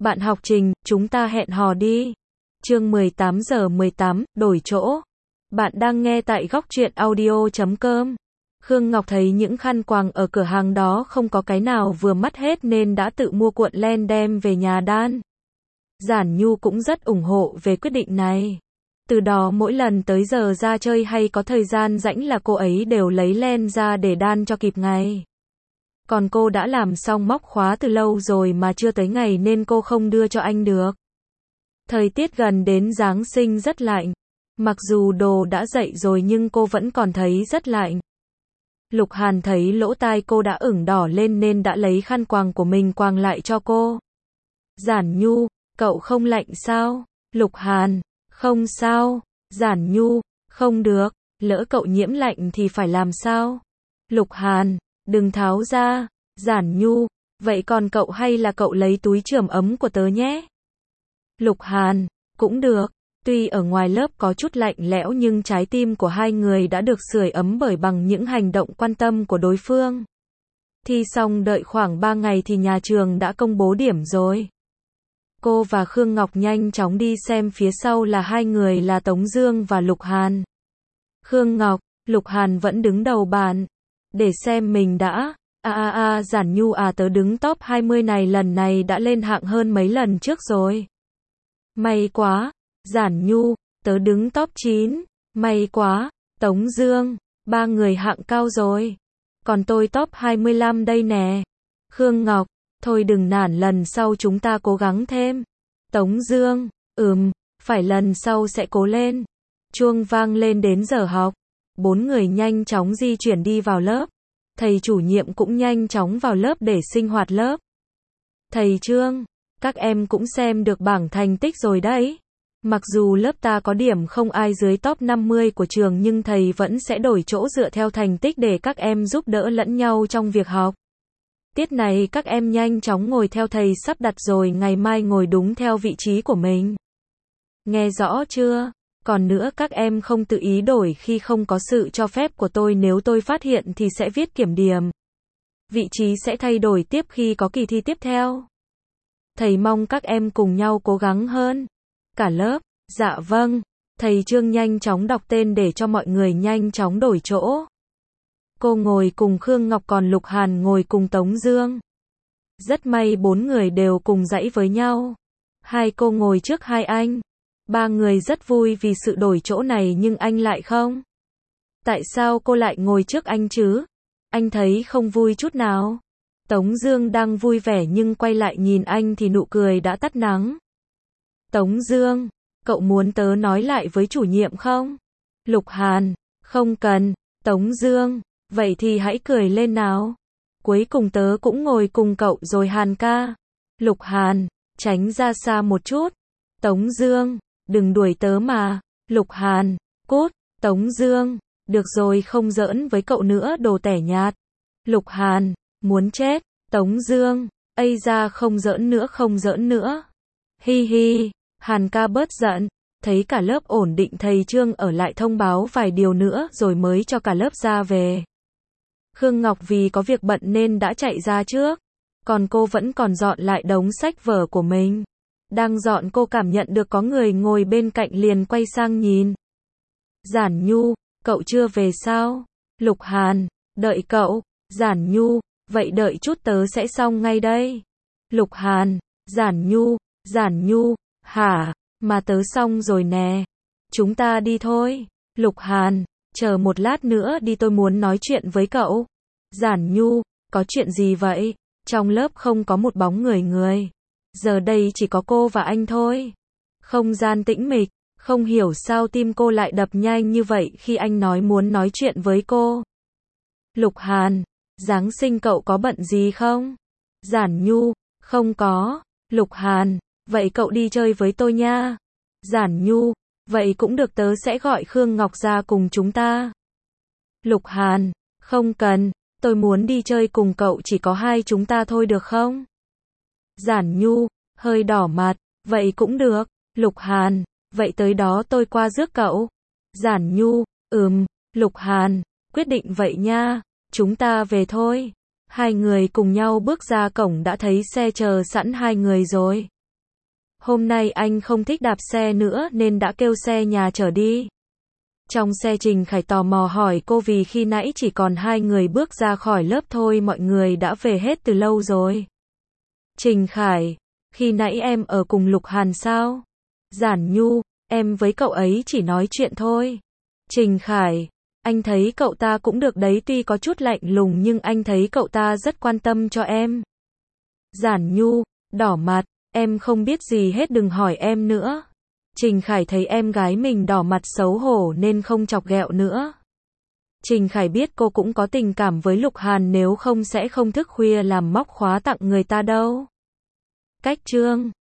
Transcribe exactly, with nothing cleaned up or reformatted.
Bạn học Trình, chúng ta hẹn hò đi. Chương mười tám giờ mười tám, đổi chỗ. Bạn đang nghe tại góc truyện audio chấm com. Khương Ngọc thấy những khăn quàng ở cửa hàng đó không có cái nào vừa mắt hết nên đã tự mua cuộn len đem về nhà đan. Giản Nhu cũng rất ủng hộ về quyết định này. Từ đó mỗi lần tới giờ ra chơi hay có thời gian rảnh là cô ấy đều lấy len ra để đan cho kịp ngày. Còn cô đã làm xong móc khóa từ lâu rồi mà chưa tới ngày nên cô không đưa cho anh được. Thời tiết gần đến Giáng sinh rất lạnh. Mặc dù đồ đã dậy rồi nhưng cô vẫn còn thấy rất lạnh. Lục Hàn thấy lỗ tai cô đã ửng đỏ lên nên đã lấy khăn quàng của mình quàng lại cho cô. Giản Nhu, cậu không lạnh sao? Lục Hàn, không sao. Giản Nhu, không được, lỡ cậu nhiễm lạnh thì phải làm sao? Lục Hàn, đừng tháo ra. Giản Nhu, vậy còn cậu hay là cậu lấy túi chườm ấm của tớ nhé? Lục Hàn, cũng được. Tuy ở ngoài lớp có chút lạnh lẽo nhưng trái tim của hai người đã được sưởi ấm bởi bằng những hành động quan tâm của đối phương. Thi xong đợi khoảng ba ngày thì nhà trường đã công bố điểm rồi. Cô và Khương Ngọc nhanh chóng đi xem phía sau là hai người là Tống Dương và Lục Hàn. Khương Ngọc, Lục Hàn vẫn đứng đầu bàn. Để xem mình đã. A a a Giản Nhu à, tớ đứng top hai mươi này lần này đã lên hạng hơn mấy lần trước rồi. May quá. Giản Nhu, tớ đứng top chín. May quá. Tống Dương, ba người hạng cao rồi. Còn tôi top hai mươi lăm đây nè. Khương Ngọc, thôi đừng nản, lần sau chúng ta cố gắng thêm. Tống Dương, ừm, phải lần sau sẽ cố lên. Chuông vang lên đến giờ học. Bốn người nhanh chóng di chuyển đi vào lớp. Thầy chủ nhiệm cũng nhanh chóng vào lớp để sinh hoạt lớp. Thầy Trương, các em cũng xem được bảng thành tích rồi đấy. Mặc dù lớp ta có điểm không ai dưới top năm mươi của trường nhưng thầy vẫn sẽ đổi chỗ dựa theo thành tích để các em giúp đỡ lẫn nhau trong việc học. Tiết này các em nhanh chóng ngồi theo thầy sắp đặt rồi ngày mai ngồi đúng theo vị trí của mình. Nghe rõ chưa? Còn nữa các em không tự ý đổi khi không có sự cho phép của tôi, nếu tôi phát hiện thì sẽ viết kiểm điểm. Vị trí sẽ thay đổi tiếp khi có kỳ thi tiếp theo. Thầy mong các em cùng nhau cố gắng hơn. Cả lớp, dạ vâng. Thầy Trương nhanh chóng đọc tên để cho mọi người nhanh chóng đổi chỗ. Cô ngồi cùng Khương Ngọc còn Lục Hàn ngồi cùng Tống Dương. Rất may bốn người đều cùng dãy với nhau. Hai cô ngồi trước hai anh. Ba người rất vui vì sự đổi chỗ này nhưng anh lại không. Tại sao cô lại ngồi trước anh chứ? Anh thấy không vui chút nào. Tống Dương đang vui vẻ nhưng quay lại nhìn anh thì nụ cười đã tắt nắng. Tống Dương, cậu muốn tớ nói lại với chủ nhiệm không? Lục Hàn, không cần. Tống Dương, vậy thì hãy cười lên nào. Cuối cùng tớ cũng ngồi cùng cậu rồi Hàn ca. Lục Hàn, tránh ra xa một chút. Tống Dương, đừng đuổi tớ mà. Lục Hàn, cút. Tống Dương, được rồi không giỡn với cậu nữa đồ tẻ nhạt. Lục Hàn, muốn chết. Tống Dương, ây da không giỡn nữa không giỡn nữa. Hi hi. Hàn ca bớt giận. Thấy cả lớp ổn định thầy Trương ở lại thông báo vài điều nữa rồi mới cho cả lớp ra về. Khương Ngọc vì có việc bận nên đã chạy ra trước. Còn cô vẫn còn dọn lại đống sách vở của mình. Đang dọn cô cảm nhận được có người ngồi bên cạnh liền quay sang nhìn. Giản Nhu, cậu chưa về sao? Lục Hàn, đợi cậu. Giản Nhu, vậy đợi chút tớ sẽ xong ngay đây. Lục Hàn, Giản Nhu, Giản Nhu, hả, mà tớ xong rồi nè. Chúng ta đi thôi. Lục Hàn, chờ một lát nữa đi, tôi muốn nói chuyện với cậu. Giản Nhu, có chuyện gì vậy? Trong lớp không có một bóng người người. Giờ đây chỉ có cô và anh thôi. Không gian tĩnh mịch, không hiểu sao tim cô lại đập nhanh như vậy khi anh nói muốn nói chuyện với cô. Lục Hàn, Giáng sinh cậu có bận gì không? Giản Nhu, không có. Lục Hàn, vậy cậu đi chơi với tôi nha. Giản Nhu, vậy cũng được, tớ sẽ gọi Khương Ngọc ra cùng chúng ta. Lục Hàn, không cần, tôi muốn đi chơi cùng cậu, chỉ có hai chúng ta thôi được không? Giản Nhu, hơi đỏ mặt, vậy cũng được. Lục Hàn, vậy tới đó tôi qua rước cậu. Giản Nhu, ừm. Lục Hàn, quyết định vậy nha, chúng ta về thôi. Hai người cùng nhau bước ra cổng đã thấy xe chờ sẵn hai người rồi. Hôm nay anh không thích đạp xe nữa nên đã kêu xe nhà chở đi. Trong xe Trình Khải tò mò hỏi cô vì khi nãy chỉ còn hai người bước ra khỏi lớp thôi, mọi người đã về hết từ lâu rồi. Trình Khải, khi nãy em ở cùng Lục Hàn sao? Giản Nhu, em với cậu ấy chỉ nói chuyện thôi. Trình Khải, anh thấy cậu ta cũng được đấy, tuy có chút lạnh lùng nhưng anh thấy cậu ta rất quan tâm cho em. Giản Nhu, đỏ mặt, em không biết gì hết, đừng hỏi em nữa. Trình Khải thấy em gái mình đỏ mặt xấu hổ nên không chọc ghẹo nữa. Trình Khải biết cô cũng có tình cảm với Lục Hàn, nếu không sẽ không thức khuya làm móc khóa tặng người ta đâu. Cách chương